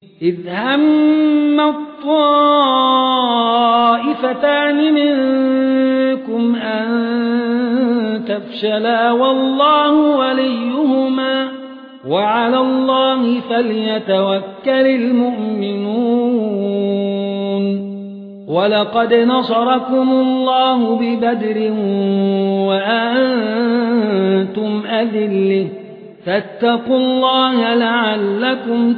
إذ هم الطائفتان منكم أن تفشلا والله وليهما وعلى الله فليتوكل المؤمنون ولقد نصركم الله ببدر وأنتم أذلة فاتقوا الله لعلكم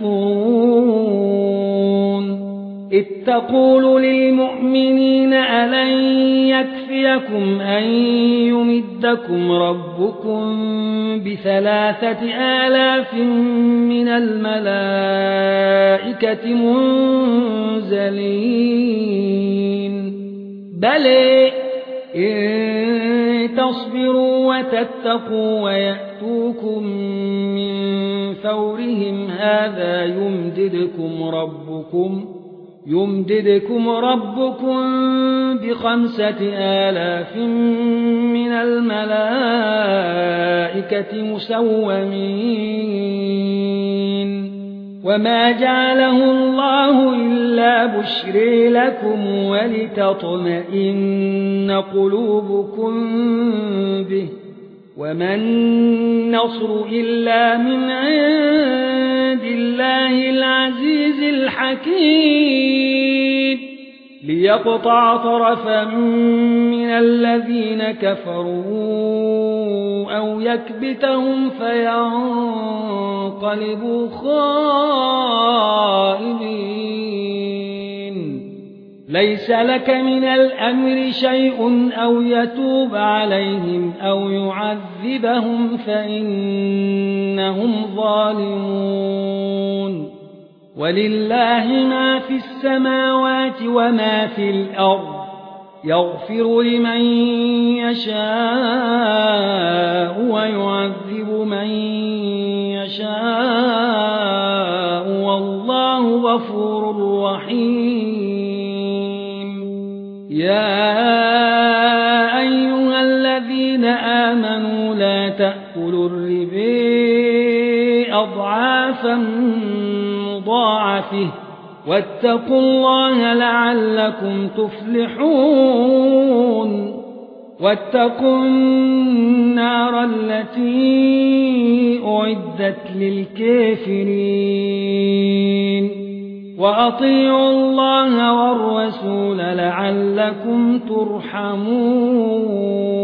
تشكرون إذ تقول للمؤمنين ألن يكفيكم أن يمدكم ربكم ب3,000 من الملائكة منزلين بلى إن تصبروا وتتقوا ويأتوكم من فورهم هذا يمددكم ربكم ب5,000 من الملائكة مسومين وما جعله الله إلا بشرى لكم ولتطمئن قلوبكم به وما النصر إلا من عند الله العزيز الحكيم ليقطع طرفا من الذين كفروا أو يكبتهم فينقلبوا خائبين ليس لك من الأمر شيء أو يتوب عليهم أو يعذبهم فإنهم ظالمون ولله ما في السماوات وما في الأرض يغفر لمن يشاء ويعذب من يشاء والله غفور رحيم يا أيها الذين آمنوا لا تأكلوا الربا أضعافا مضاعفة واتقوا الله لعلكم تفلحون واتقوا النار التي أعدت للكافرين وأطيعوا الله والرسول لعلكم ترحمون